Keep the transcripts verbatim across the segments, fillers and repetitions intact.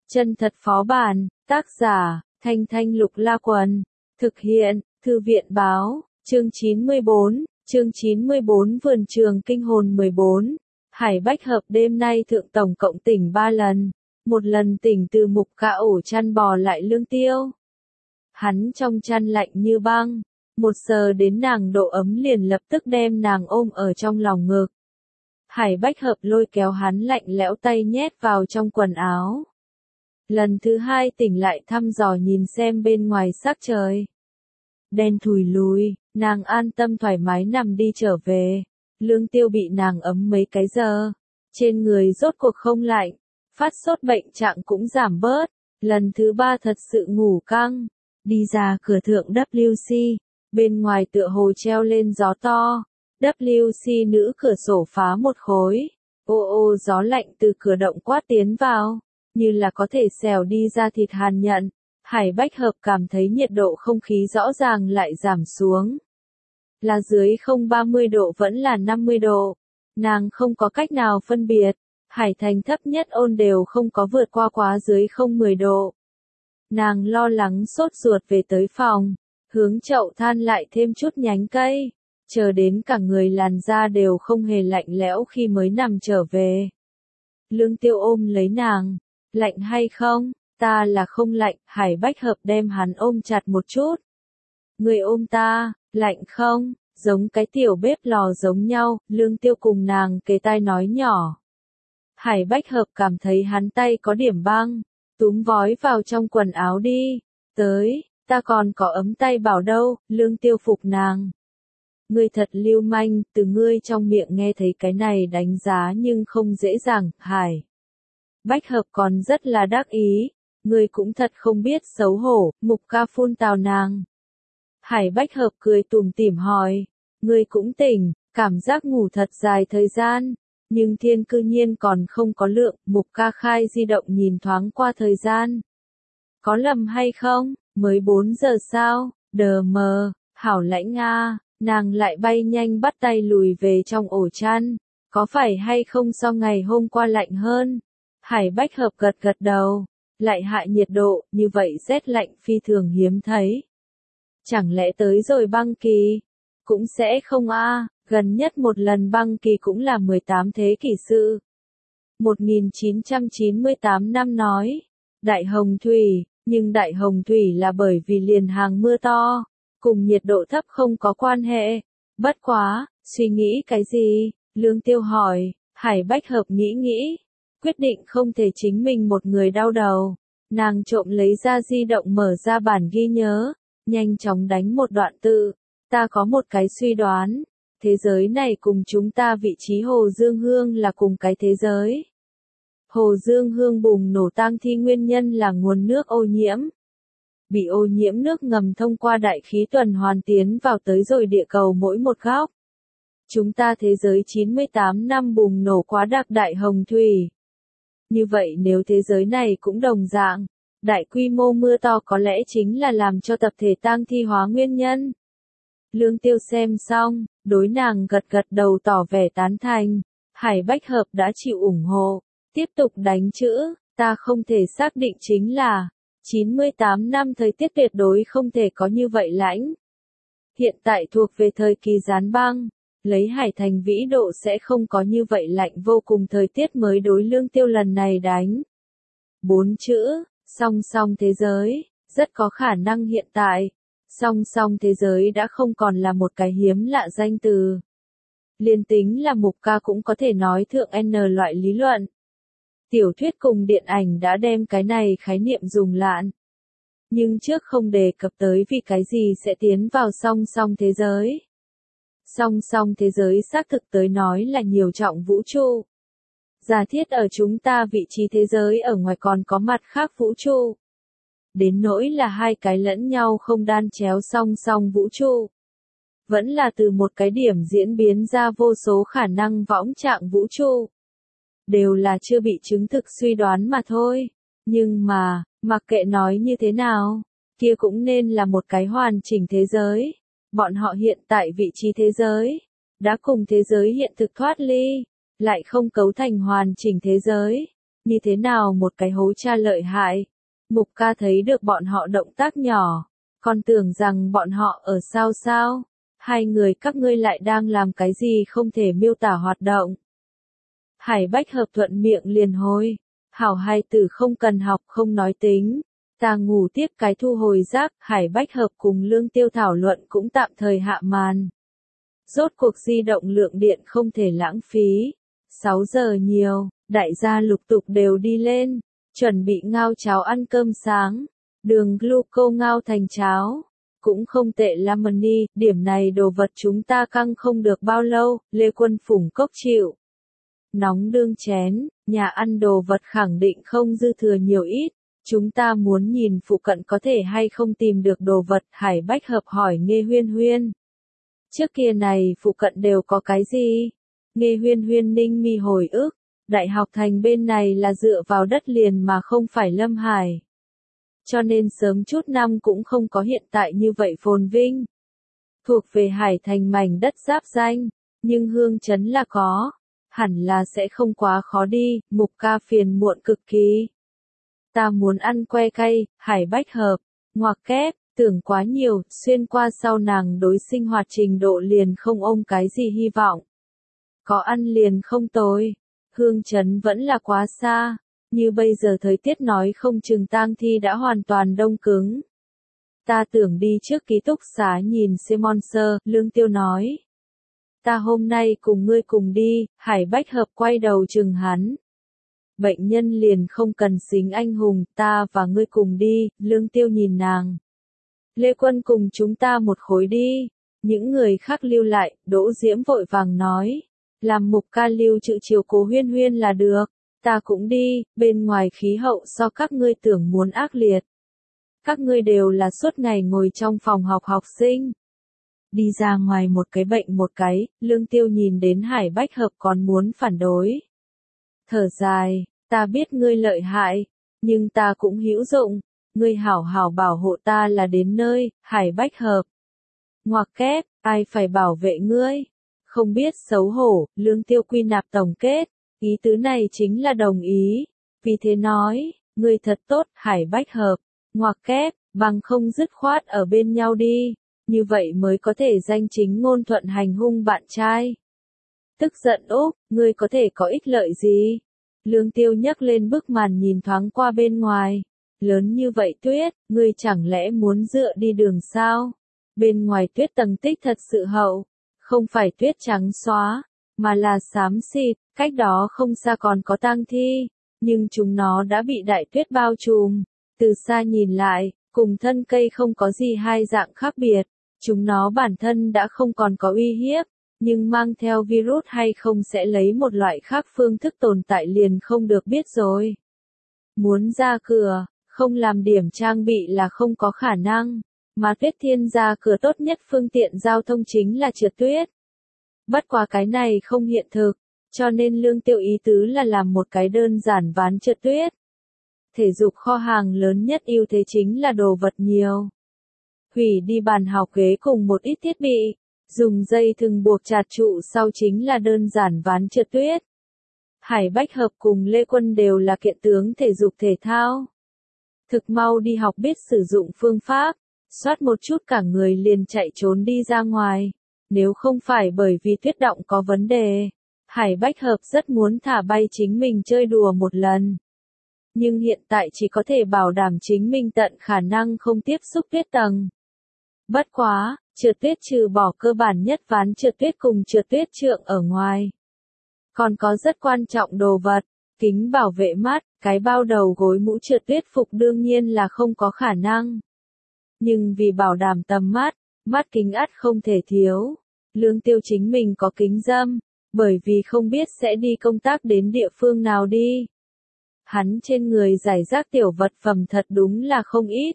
Chân thật phó bản, tác giả, Thanh Thanh Lục La Quần, thực hiện, Thư viện báo, chương chín mươi bốn, chương chín mươi bốn Vườn trường kinh hồn mười bốn, Hải Bách Hợp đêm nay thượng tổng cộng tỉnh ba lần, một lần tỉnh từ mục cả ổ chăn bò lại Lương Tiêu. Hắn trong chăn lạnh như băng, một sờ đến nàng độ ấm liền lập tức đem nàng ôm ở trong lòng ngực. Hải Bách Hợp lôi kéo hắn lạnh lẽo tay nhét vào trong quần áo. Lần thứ hai tỉnh lại thăm dò nhìn xem bên ngoài sắc trời. Đen thùi lùi, nàng an tâm thoải mái nằm đi trở về. Lương Tiêu bị nàng ấm mấy cái giờ. Trên người rốt cuộc không lạnh, phát sốt bệnh trạng cũng giảm bớt. Lần thứ ba thật sự ngủ căng. Đi ra cửa thượng W C, bên ngoài tựa hồ treo lên gió to. W C nữ cửa sổ phá một khối. Ô ô gió lạnh từ cửa động quát tiến vào, như là có thể xèo đi ra thịt hàn nhận. Hải Bách Hợp cảm thấy nhiệt độ không khí rõ ràng lại giảm xuống. Là dưới không ba mươi độ vẫn là năm mươi độ. Nàng không có cách nào phân biệt. Hải thành thấp nhất ôn đều không có vượt qua quá dưới không mười độ. Nàng lo lắng sốt ruột về tới phòng, hướng chậu than lại thêm chút nhánh cây, chờ đến cả người làn da đều không hề lạnh lẽo khi mới nằm trở về. Lương Tiêu ôm lấy nàng, lạnh hay không? Ta là không lạnh. Hải Bách Hợp đem hắn ôm chặt một chút. Người ôm ta, lạnh không? Giống cái tiểu bếp lò giống nhau, Lương Tiêu cùng nàng kề tai nói nhỏ. Hải Bách Hợp cảm thấy hắn tay có điểm băng, túm vói vào trong quần áo đi. Tới, ta còn có ấm tay bảo đâu. Lương Tiêu phục nàng. Ngươi thật lưu manh, từ ngươi trong miệng nghe thấy cái này đánh giá nhưng không dễ dàng. Hải Bách Hợp còn rất là đắc ý. Ngươi cũng thật không biết xấu hổ. Mục ca phun tào nàng. Hải Bách Hợp cười tủm tỉm hỏi. Ngươi cũng tỉnh, cảm giác ngủ thật dài thời gian. Nhưng thiên cư nhiên còn không có lượng. Mục ca khai di động nhìn thoáng qua thời gian. Có lầm hay không? Mới bốn giờ sao? Đờ mờ, hảo lãnh a. Nàng lại bay nhanh bắt tay lùi về trong ổ chăn. Có phải hay không so ngày hôm qua lạnh hơn? Hải Bách Hợp gật gật đầu. Lại hại nhiệt độ, như vậy rét lạnh phi thường hiếm thấy. Chẳng lẽ tới rồi băng kỳ? Cũng sẽ không a, gần nhất một lần băng kỳ cũng là mười tám thế kỷ sự. một nghìn chín trăm chín mươi tám năm nói. Đại hồng thủy, nhưng đại hồng thủy là bởi vì liền hàng mưa to, cùng nhiệt độ thấp không có quan hệ. Bất quá, suy nghĩ cái gì? Lương Tiêu hỏi. Hải Bách Hợp nghĩ nghĩ, quyết định không thể chính mình một người đau đầu. Nàng trộm lấy ra di động mở ra bản ghi nhớ, nhanh chóng đánh một đoạn tự. Ta có một cái suy đoán, thế giới này cùng chúng ta vị trí Hồ Dương Hương là cùng cái thế giới. Hồ Dương Hương bùng nổ tang thi nguyên nhân là nguồn nước ô nhiễm. Bị ô nhiễm nước ngầm thông qua đại khí tuần hoàn tiến vào tới rồi địa cầu mỗi một góc. Chúng ta thế giới chín mươi tám năm bùng nổ quá đặc đại hồng thủy. Như vậy nếu thế giới này cũng đồng dạng, đại quy mô mưa to có lẽ chính là làm cho tập thể tang thi hóa nguyên nhân. Lương Tiêu xem xong, đối nàng gật gật đầu tỏ vẻ tán thành. Hải Bách Hợp đã chịu ủng hộ, tiếp tục đánh chữ. Ta không thể xác định chính là chín mươi tám năm thời tiết tuyệt đối không thể có như vậy lãnh. Hiện tại thuộc về thời kỳ gián băng, lấy Hải thành vĩ độ sẽ không có như vậy lạnh vô cùng thời tiết mới đối Lương Tiêu lần này đánh. Bốn chữ, song song thế giới, rất có khả năng hiện tại, song song thế giới đã không còn là một cái hiếm lạ danh từ. Liên tính là mục ca cũng có thể nói thượng N loại lý luận. Tiểu thuyết cùng điện ảnh đã đem cái này khái niệm dùng lạn. Nhưng trước không đề cập tới vì cái gì sẽ tiến vào song song thế giới. Song song thế giới xác thực tới nói là nhiều trọng vũ trụ. Giả thiết ở chúng ta vị trí thế giới ở ngoài còn có mặt khác vũ trụ. Đến nỗi là hai cái lẫn nhau không đan chéo song song vũ trụ. Vẫn là từ một cái điểm diễn biến ra vô số khả năng võng trạng vũ trụ. Đều là chưa bị chứng thực suy đoán mà thôi. Nhưng mà, mặc kệ nói như thế nào, kia cũng nên là một cái hoàn chỉnh thế giới. Bọn họ hiện tại vị trí thế giới, đã cùng thế giới hiện thực thoát ly, lại không cấu thành hoàn chỉnh thế giới. như thế nào một cái hố cha lợi hại. Mục ca thấy được bọn họ động tác nhỏ, còn tưởng rằng bọn họ ở sao sao. Hai người các ngươi lại đang làm cái gì không thể miêu tả hoạt động. Hải Bách Hợp thuận miệng liền hồi. Hảo hai tử không cần học không nói tính. Ta ngủ tiếp cái thu hồi rác. Hải Bách Hợp cùng Lương Tiêu thảo luận cũng tạm thời hạ màn. Rốt cuộc di động lượng điện không thể lãng phí. sáu giờ nhiều, đại gia lục tục đều đi lên. Chuẩn bị ngao cháo ăn cơm sáng. Đường gluco ngao thành cháo. Cũng không tệ Lamani, điểm này đồ vật chúng ta căng không được bao lâu, Lê Quân phủng cốc chịu. Nóng đương chén, nhà ăn đồ vật khẳng định không dư thừa nhiều ít, chúng ta muốn nhìn phụ cận có thể hay không tìm được đồ vật. Hải Bách Hợp hỏi Nghê Huyên Huyên. Trước kia này phụ cận đều có cái gì? Nghê Huyên Huyên ninh mi hồi ức, Đại học Thành bên này là dựa vào đất liền mà không phải Lâm Hải. Cho nên sớm chút năm cũng không có hiện tại như vậy phồn vinh. Thuộc về Hải Thành mảnh đất giáp danh, nhưng Hương Trấn là có. Hẳn là sẽ không quá khó đi, Mục ca phiền muộn cực kỳ. Ta muốn ăn que cay, Hải Bách Hợp, ngoặc kép, tưởng quá nhiều, xuyên qua sau nàng đối sinh hoạt trình độ liền không ôm cái gì hy vọng. Có ăn liền không tồi, Hương Trấn vẫn là quá xa, như bây giờ thời tiết nói không chừng tang thi đã hoàn toàn đông cứng. Ta tưởng đi trước ký túc xá nhìn Simonser, Lương Tiêu nói. Ta hôm nay cùng ngươi cùng đi, Hải Bách Hợp quay đầu chừng hắn. Bệnh nhân liền không cần xính anh hùng, ta và ngươi cùng đi, Lương Tiêu nhìn nàng. Lê Quân cùng chúng ta một khối đi, những người khác lưu lại, Đỗ Diễm vội vàng nói. Làm Mục ca lưu trự chiều cố Huyên Huyên là được, ta cũng đi, bên ngoài khí hậu so các ngươi tưởng muốn ác liệt. Các ngươi đều là suốt ngày ngồi trong phòng học học sinh. Đi ra ngoài một cái bệnh một cái, Lương Tiêu nhìn đến Hải Bách Hợp còn muốn phản đối. Thở dài, ta biết ngươi lợi hại, nhưng ta cũng hữu dụng, ngươi hảo hảo bảo hộ ta là đến nơi. Hải Bách Hợp. Ngoặc kép, ai phải bảo vệ ngươi? Không biết xấu hổ, Lương Tiêu quy nạp tổng kết, ý tứ này chính là đồng ý, vì thế nói, ngươi thật tốt. Hải Bách Hợp. Ngoặc kép, bằng không dứt khoát ở bên nhau đi. Như vậy mới có thể danh chính ngôn thuận hành hung bạn trai. Tức giận Úc, ngươi có thể có ích lợi gì? Lương Tiêu nhấc lên bức màn nhìn thoáng qua bên ngoài. Lớn như vậy tuyết, ngươi chẳng lẽ muốn dựa đi đường sao? Bên ngoài tuyết tầng tích thật sự hậu. Không phải tuyết trắng xóa, mà là xám xịt, cách đó không xa còn có tang thi. Nhưng chúng nó đã bị đại tuyết bao trùm. Từ xa nhìn lại, cùng thân cây không có gì hai dạng khác biệt. Chúng nó bản thân đã không còn có uy hiếp, nhưng mang theo virus hay không sẽ lấy một loại khác phương thức tồn tại liền không được biết rồi. Muốn ra cửa, không làm điểm trang bị là không có khả năng, mà Tuyết Thiên ra cửa tốt nhất phương tiện giao thông chính là trượt tuyết. Bất quá cái này không hiện thực, cho nên Lương Tiêu ý tứ là làm một cái đơn giản ván trượt tuyết. Thể dục kho hàng lớn nhất ưu thế chính là đồ vật nhiều. Hủy đi bàn học ghế cùng một ít thiết bị, dùng dây thừng buộc chặt trụ sau chính là đơn giản ván trượt tuyết. Hải Bách Hợp cùng Lê Quân đều là kiện tướng thể dục thể thao. Thực mau đi học biết sử dụng phương pháp, soát một chút cả người liền chạy trốn đi ra ngoài. Nếu không phải bởi vì tuyết động có vấn đề, Hải Bách Hợp rất muốn thả bay chính mình chơi đùa một lần. Nhưng hiện tại chỉ có thể bảo đảm chính mình tận khả năng không tiếp xúc tuyết tầng. Bất quá, trượt tuyết trừ bỏ cơ bản nhất ván trượt tuyết cùng trượt tuyết trượng ở ngoài. Còn có rất quan trọng đồ vật, kính bảo vệ mắt, cái bao đầu gối mũ trượt tuyết phục đương nhiên là không có khả năng. Nhưng vì bảo đảm tầm mắt, mắt kính ắt không thể thiếu. Lương Tiêu chính mình có kính râm, bởi vì không biết sẽ đi công tác đến địa phương nào đi. Hắn trên người giải rác tiểu vật phẩm thật đúng là không ít.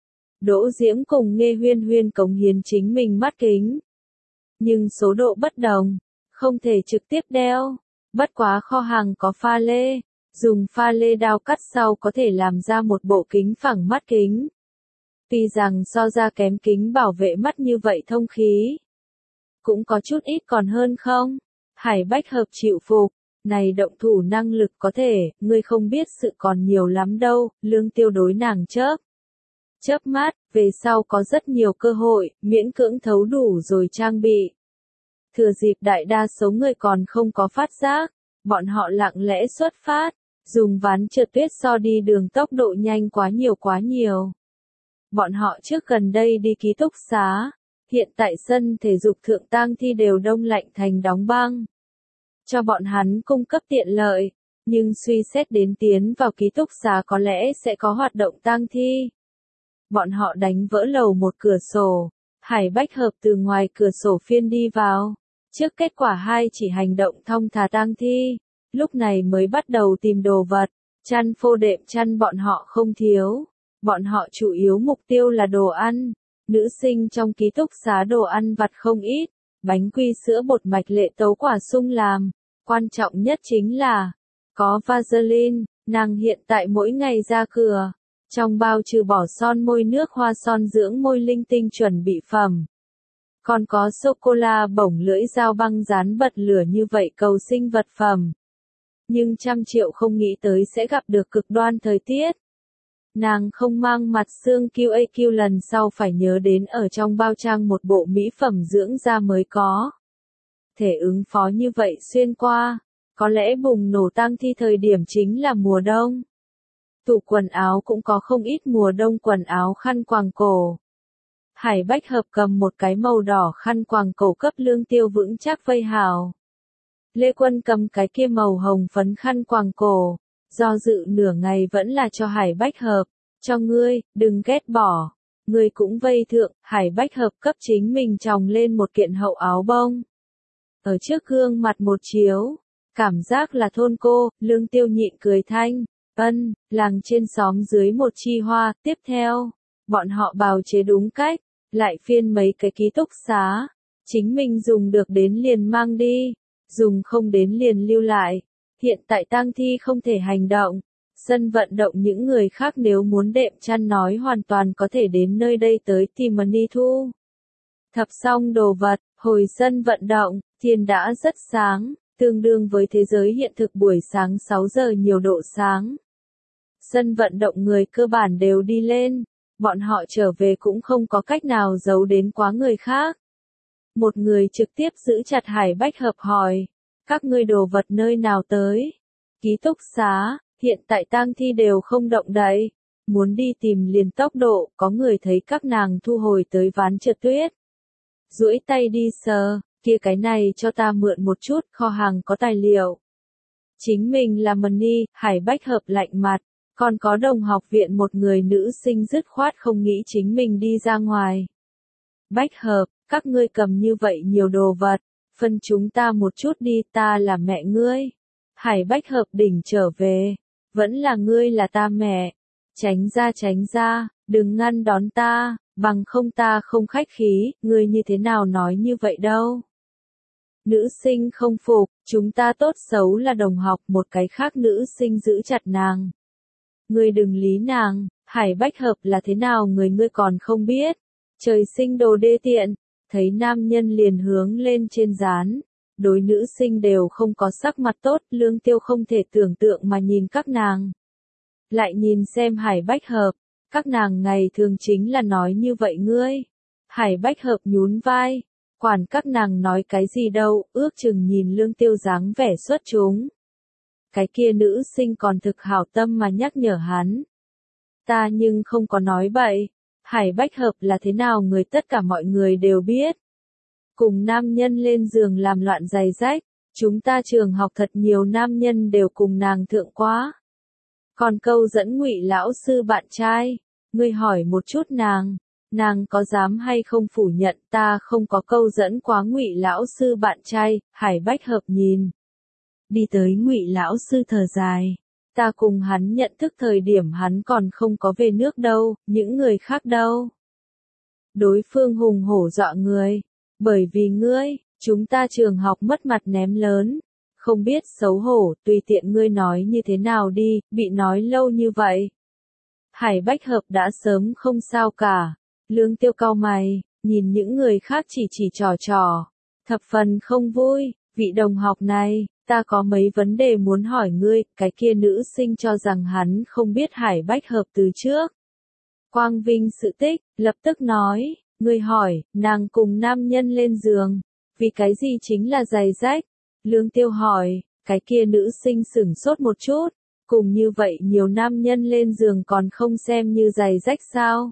Đỗ Diễm cùng Nghê Huyên Huyên cống hiến chính mình mắt kính. Nhưng số độ bất đồng, không thể trực tiếp đeo. Bất quá kho hàng có pha lê, dùng pha lê đao cắt sau có thể làm ra một bộ kính phẳng mắt kính. Tuy rằng so ra kém kính bảo vệ mắt như vậy thông khí, cũng có chút ít còn hơn không? Hải Bách Hợp chịu phục, Này động thủ năng lực có thể, ngươi không biết sự còn nhiều lắm đâu, Lương Tiêu đối nàng chớp. Chớp mắt, về sau có rất nhiều cơ hội, miễn cưỡng thấu đủ rồi trang bị. Thừa dịp đại đa số người còn không có phát giác, bọn họ lặng lẽ xuất phát, dùng ván trượt tuyết so đi đường tốc độ nhanh quá nhiều quá nhiều. Bọn họ trước gần đây đi ký túc xá, hiện tại sân thể dục thượng tang thi đều đông lạnh thành đóng băng. Cho bọn hắn cung cấp tiện lợi, nhưng suy xét đến tiến vào ký túc xá có lẽ sẽ có hoạt động tang thi. Bọn họ đánh vỡ lầu một cửa sổ, Hải Bách Hợp từ ngoài cửa sổ phiên đi vào. Trước kết quả hai chỉ hành động thong thả tang thi, lúc này mới bắt đầu tìm đồ vật, chăn phô đệm chăn bọn họ không thiếu. Bọn họ chủ yếu mục tiêu là đồ ăn, nữ sinh trong ký túc xá đồ ăn vặt không ít, bánh quy sữa bột mạch lệ tấu quả sung làm, quan trọng nhất chính là, có Vaseline, nàng hiện tại mỗi ngày ra cửa, trong bao trừ bỏ son môi nước hoa son dưỡng môi linh tinh chuẩn bị phẩm. Còn có sô-cô-la bổng lưỡi dao băng dán bật lửa như vậy cầu sinh vật phẩm. Nhưng trăm triệu không nghĩ tới sẽ gặp được cực đoan thời tiết. Nàng không mang mặt xương quy a quy lần sau phải nhớ đến ở trong bao trang một bộ mỹ phẩm dưỡng da mới có. Thể ứng phó như vậy xuyên qua, có lẽ bùng nổ tang thi thời điểm chính là mùa đông. Tủ quần áo cũng có không ít mùa đông quần áo khăn quàng cổ. Hải Bách Hợp cầm một cái màu đỏ khăn quàng cổ cấp Lương Tiêu vững chắc vây hào. Lê Quân cầm cái kia màu hồng phấn khăn quàng cổ, do dự nửa ngày vẫn là cho Hải Bách Hợp, cho ngươi, đừng ghét bỏ. Ngươi cũng vây thượng, Hải Bách Hợp cấp chính mình tròng lên một kiện hậu áo bông. Ở trước gương mặt một chiếu, cảm giác là thôn cô, Lương Tiêu nhịn cười thanh, ân, làng trên xóm dưới một chi hoa, tiếp theo, bọn họ bào chế đúng cách, lại phiên mấy cái ký túc xá, chính mình dùng được đến liền mang đi, dùng không đến liền lưu lại. Hiện tại tang thi không thể hành động, sân vận động những người khác nếu muốn đệm chăn nói hoàn toàn có thể đến nơi đây tới tìm Money thu. Thập xong đồ vật, hồi sân vận động, thiên đã rất sáng, tương đương với thế giới hiện thực buổi sáng sáu giờ nhiều độ sáng. Sân vận động người cơ bản đều đi lên, bọn họ trở về cũng không có cách nào giấu đến quá người khác. Một người trực tiếp giữ chặt Hải Bách Hợp hỏi, các ngươi đồ vật nơi nào tới? Ký túc xá, hiện tại tang thi đều không động đậy, muốn đi tìm liền tốc độ, có người thấy các nàng thu hồi tới ván trượt tuyết. Duỗi tay đi sờ, kia cái này cho ta mượn một chút, kho hàng có tài liệu. Chính mình là Money, Hải Bách Hợp lạnh mặt, còn có đồng học viện một người nữ sinh dứt khoát không nghĩ chính mình đi ra ngoài. Bách Hợp, các ngươi cầm như vậy nhiều đồ vật, phân chúng ta một chút đi, ta là mẹ ngươi. Hải Bách Hợp đỉnh trở về, vẫn là ngươi là ta mẹ. Tránh ra tránh ra, đừng ngăn đón ta, bằng không ta không khách khí, ngươi như thế nào nói như vậy đâu. Nữ sinh không phục, chúng ta tốt xấu là đồng học, một cái khác nữ sinh giữ chặt nàng. Ngươi đừng lý nàng, Hải Bách Hợp là thế nào người ngươi còn không biết. Trời sinh đồ đê tiện, thấy nam nhân liền hướng lên trên dán. Đối nữ sinh đều không có sắc mặt tốt, Lương Tiêu không thể tưởng tượng mà nhìn các nàng. Lại nhìn xem Hải Bách Hợp, các nàng ngày thường chính là nói như vậy ngươi. Hải Bách Hợp nhún vai, quản các nàng nói cái gì đâu, ước chừng nhìn Lương Tiêu dáng vẻ xuất chúng. Cái kia nữ sinh còn thực hảo tâm mà nhắc nhở hắn. Ta nhưng không có nói bậy, Hải Bách Hợp là thế nào người tất cả mọi người đều biết. Cùng nam nhân lên giường làm loạn giày rách, chúng ta trường học thật nhiều nam nhân đều cùng nàng thượng quá. Còn câu dẫn Ngụy lão sư bạn trai, ngươi hỏi một chút nàng, nàng có dám hay không phủ nhận ta không có câu dẫn quá Ngụy lão sư bạn trai. Hải Bách Hợp nhìn đi tới Ngụy lão sư thở dài, ta cùng hắn nhận thức thời điểm hắn còn không có về nước đâu, những người khác đâu. Đối phương hùng hổ dọa người, bởi vì ngươi, chúng ta trường học mất mặt ném lớn, không biết xấu hổ, tùy tiện ngươi nói như thế nào đi, bị nói lâu như vậy. Hải Bách Hợp đã sớm không sao cả, Lương Tiêu cau mày, nhìn những người khác chỉ chỉ trò trò, thập phần không vui, vị đồng học này, ta có mấy vấn đề muốn hỏi ngươi, cái kia nữ sinh cho rằng hắn không biết Hải Bách Hợp từ trước. Quang vinh sự tích, lập tức nói, ngươi hỏi, nàng cùng nam nhân lên giường, vì cái gì chính là giày rách? Lương Tiêu hỏi, cái kia nữ sinh sửng sốt một chút, cùng như vậy nhiều nam nhân lên giường còn không xem như giày rách sao?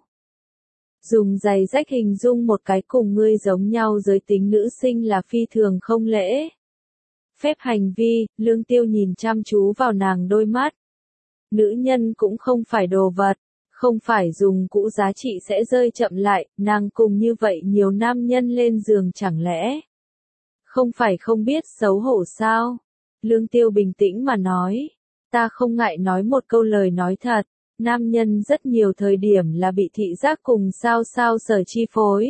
Dùng giày rách hình dung một cái cùng ngươi giống nhau giới tính nữ sinh là phi thường không lễ. Phép hành vi, Lương Tiêu nhìn chăm chú vào nàng đôi mắt. Nữ nhân cũng không phải đồ vật, không phải dùng cũ giá trị sẽ rơi chậm lại, nàng cùng như vậy nhiều nam nhân lên giường chẳng lẽ không phải không biết xấu hổ sao? Lương Tiêu bình tĩnh mà nói, ta không ngại nói một câu lời nói thật, nam nhân rất nhiều thời điểm là bị thị giác cùng sao sao sở chi phối.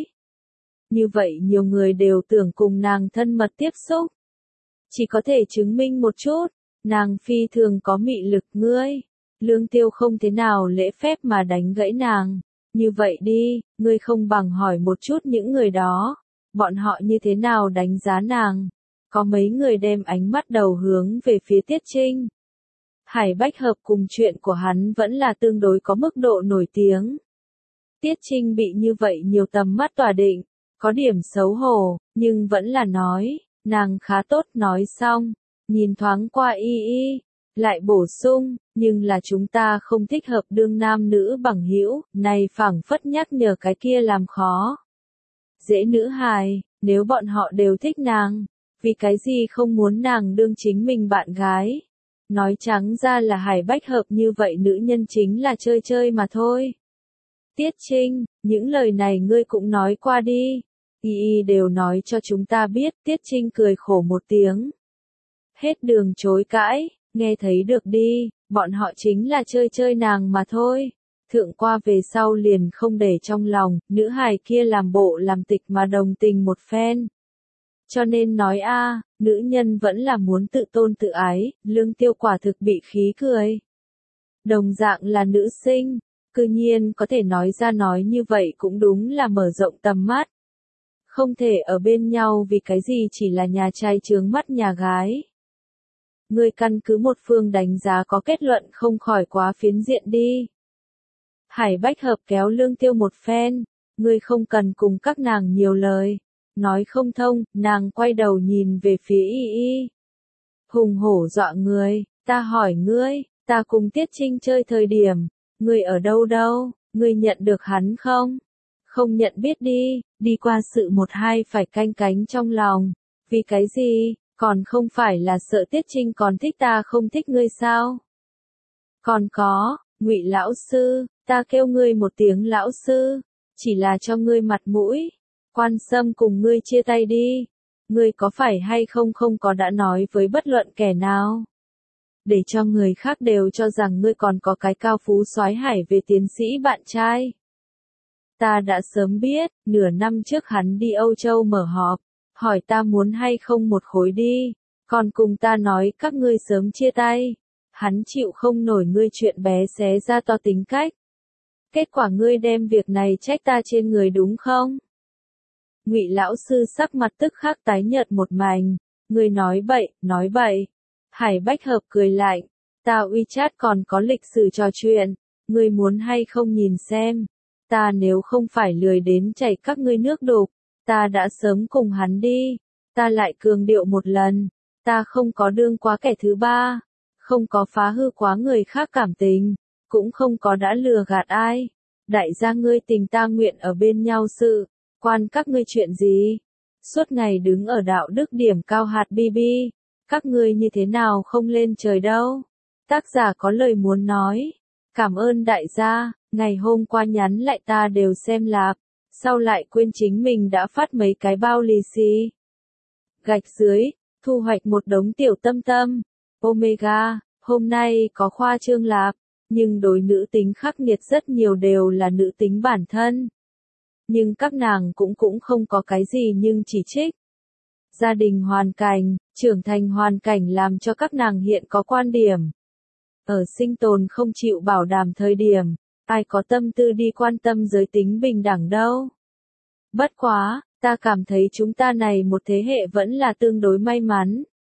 Như vậy nhiều người đều tưởng cùng nàng thân mật tiếp xúc. Chỉ có thể chứng minh một chút, nàng phi thường có mị lực ngươi. Lương Tiêu không thế nào lễ phép mà đánh gãy nàng. Như vậy đi, ngươi không bằng hỏi một chút những người đó. Bọn họ như thế nào đánh giá nàng? Có mấy người đem ánh mắt đầu hướng về phía Tiết Trinh. Hải Bách Hợp cùng chuyện của hắn vẫn là tương đối có mức độ nổi tiếng. Tiết Trinh bị như vậy nhiều tầm mắt tỏa định, có điểm xấu hổ, nhưng vẫn là nói, nàng khá tốt nói xong, nhìn thoáng qua y y, lại bổ sung, nhưng là chúng ta không thích hợp đương nam nữ bằng hữu, này phảng phất nhắc nhở cái kia làm khó. Dễ nữ hài, nếu bọn họ đều thích nàng, vì cái gì không muốn nàng đương chính mình bạn gái. Nói trắng ra là Hải Bách Hợp như vậy nữ nhân chính là chơi chơi mà thôi. Tiết Trinh, những lời này ngươi cũng nói qua đi. Y y đều nói cho chúng ta biết, Tiết Trinh cười khổ một tiếng. Hết đường chối cãi, nghe thấy được đi, bọn họ chính là chơi chơi nàng mà thôi. Thượng qua về sau liền không để trong lòng, nữ hài kia làm bộ làm tịch mà đồng tình một phen. Cho nên nói a, nữ nhân vẫn là muốn tự tôn tự ái, Lương Tiêu quả thực bị khí cười. Đồng dạng là nữ sinh, cư nhiên có thể nói ra nói như vậy cũng đúng là mở rộng tầm mắt. Không thể ở bên nhau vì cái gì chỉ là nhà trai chướng mắt nhà gái. Ngươi căn cứ một phương đánh giá có kết luận không khỏi quá phiến diện đi. Hải Bách Hợp kéo Lương Tiêu một phen, ngươi không cần cùng các nàng nhiều lời. Nói không thông, nàng quay đầu nhìn về phía y y. Hùng hổ dọa người, ta hỏi ngươi, ta cùng Tiết Trinh chơi thời điểm, ngươi ở đâu đâu, ngươi nhận được hắn không? Không nhận biết đi, đi qua sự một hai phải canh cánh trong lòng. Vì cái gì, còn không phải là sợ Tiết Trinh còn thích ta không thích ngươi sao? Còn có, Ngụy lão sư, ta kêu ngươi một tiếng lão sư, chỉ là cho ngươi mặt mũi. Quan Sâm cùng ngươi chia tay đi. Ngươi có phải hay không không có đã nói với bất luận kẻ nào. Để cho người khác đều cho rằng ngươi còn có cái cao phú soái hải về tiến sĩ bạn trai. Ta đã sớm biết, nửa năm trước hắn đi Âu Châu mở họp, hỏi ta muốn hay không một khối đi, còn cùng ta nói các ngươi sớm chia tay. Hắn chịu không nổi ngươi chuyện bé xé ra to tính cách. Kết quả ngươi đem việc này trách ta trên người đúng không? Ngụy lão sư sắc mặt tức khắc tái nhợt một mảnh, ngươi nói bậy, nói bậy. Hải Bách Hợp cười lạnh, ta WeChat còn có lịch sử trò chuyện, ngươi muốn hay không nhìn xem. Ta nếu không phải lười đến chảy các ngươi nước đục, ta đã sớm cùng hắn đi. Ta lại cường điệu một lần, ta không có đương quá kẻ thứ ba, không có phá hư quá người khác cảm tình, cũng không có đã lừa gạt ai. Đại gia ngươi tình ta nguyện ở bên nhau sự. Quan các ngươi chuyện gì? Suốt ngày đứng ở đạo đức điểm cao hạt bi bi, các ngươi như thế nào không lên trời đâu? Tác giả có lời muốn nói. Cảm ơn đại gia, ngày hôm qua nhắn lại ta đều xem lạp, sau lại quên chính mình đã phát mấy cái bao lì xì. Gạch dưới, thu hoạch một đống tiểu tâm tâm. Omega, hôm nay có khoa trương lạp, nhưng đối nữ tính khắc nghiệt rất nhiều đều là nữ tính bản thân. Nhưng các nàng cũng cũng không có cái gì nhưng chỉ trích. Gia đình hoàn cảnh, trưởng thành hoàn cảnh làm cho các nàng hiện có quan điểm. Ở sinh tồn không chịu bảo đảm thời điểm, ai có tâm tư đi quan tâm giới tính bình đẳng đâu. Bất quá, ta cảm thấy chúng ta này một thế hệ vẫn là tương đối may mắn.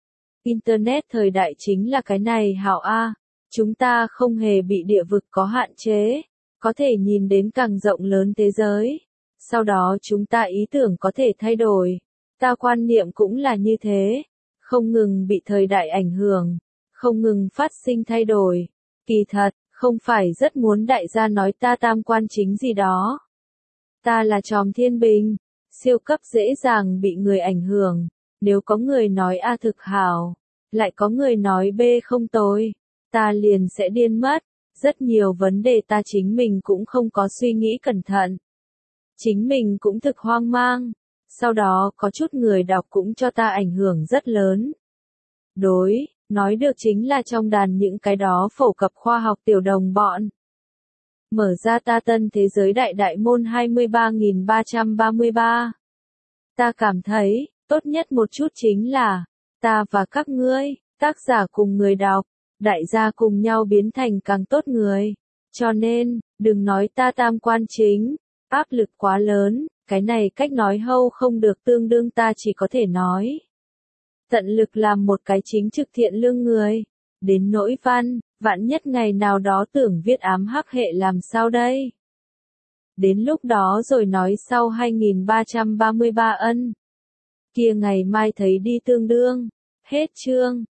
Internet thời đại chính là cái này Hảo A. Chúng ta không hề bị địa vực có hạn chế, có thể nhìn đến càng rộng lớn thế giới. Sau đó chúng ta ý tưởng có thể thay đổi. Ta quan niệm cũng là như thế, không ngừng bị thời đại ảnh hưởng, không ngừng phát sinh thay đổi. Kỳ thật, không phải rất muốn đại gia nói ta tam quan chính gì đó. Ta là Tròm Thiên Bình, siêu cấp dễ dàng bị người ảnh hưởng. Nếu có người nói A thực hảo, lại có người nói B không tồi, ta liền sẽ điên mất. Rất nhiều vấn đề ta chính mình cũng không có suy nghĩ cẩn thận. Chính mình cũng thực hoang mang. Sau đó có chút người đọc cũng cho ta ảnh hưởng rất lớn. Đối, nói được chính là trong đàn những cái đó phổ cập khoa học tiểu đồng bọn. Mở ra ta tân thế giới đại đại môn hai mươi ba nghìn ba trăm ba mươi ba. Ta cảm thấy, tốt nhất một chút chính là, ta và các ngươi, tác giả cùng người đọc, đại gia cùng nhau biến thành càng tốt người. Cho nên, đừng nói ta tam quan chính, áp lực quá lớn, cái này cách nói hâu không được tương đương ta chỉ có thể nói. Tận lực làm một cái chính trực thiện lương người. Đến nỗi văn, vạn nhất ngày nào đó tưởng viết ám hắc hệ làm sao đây? Đến lúc đó rồi nói sau hai nghìn ba trăm ba mươi ba ân. Kia ngày mai thấy đi tương đương. Hết chương.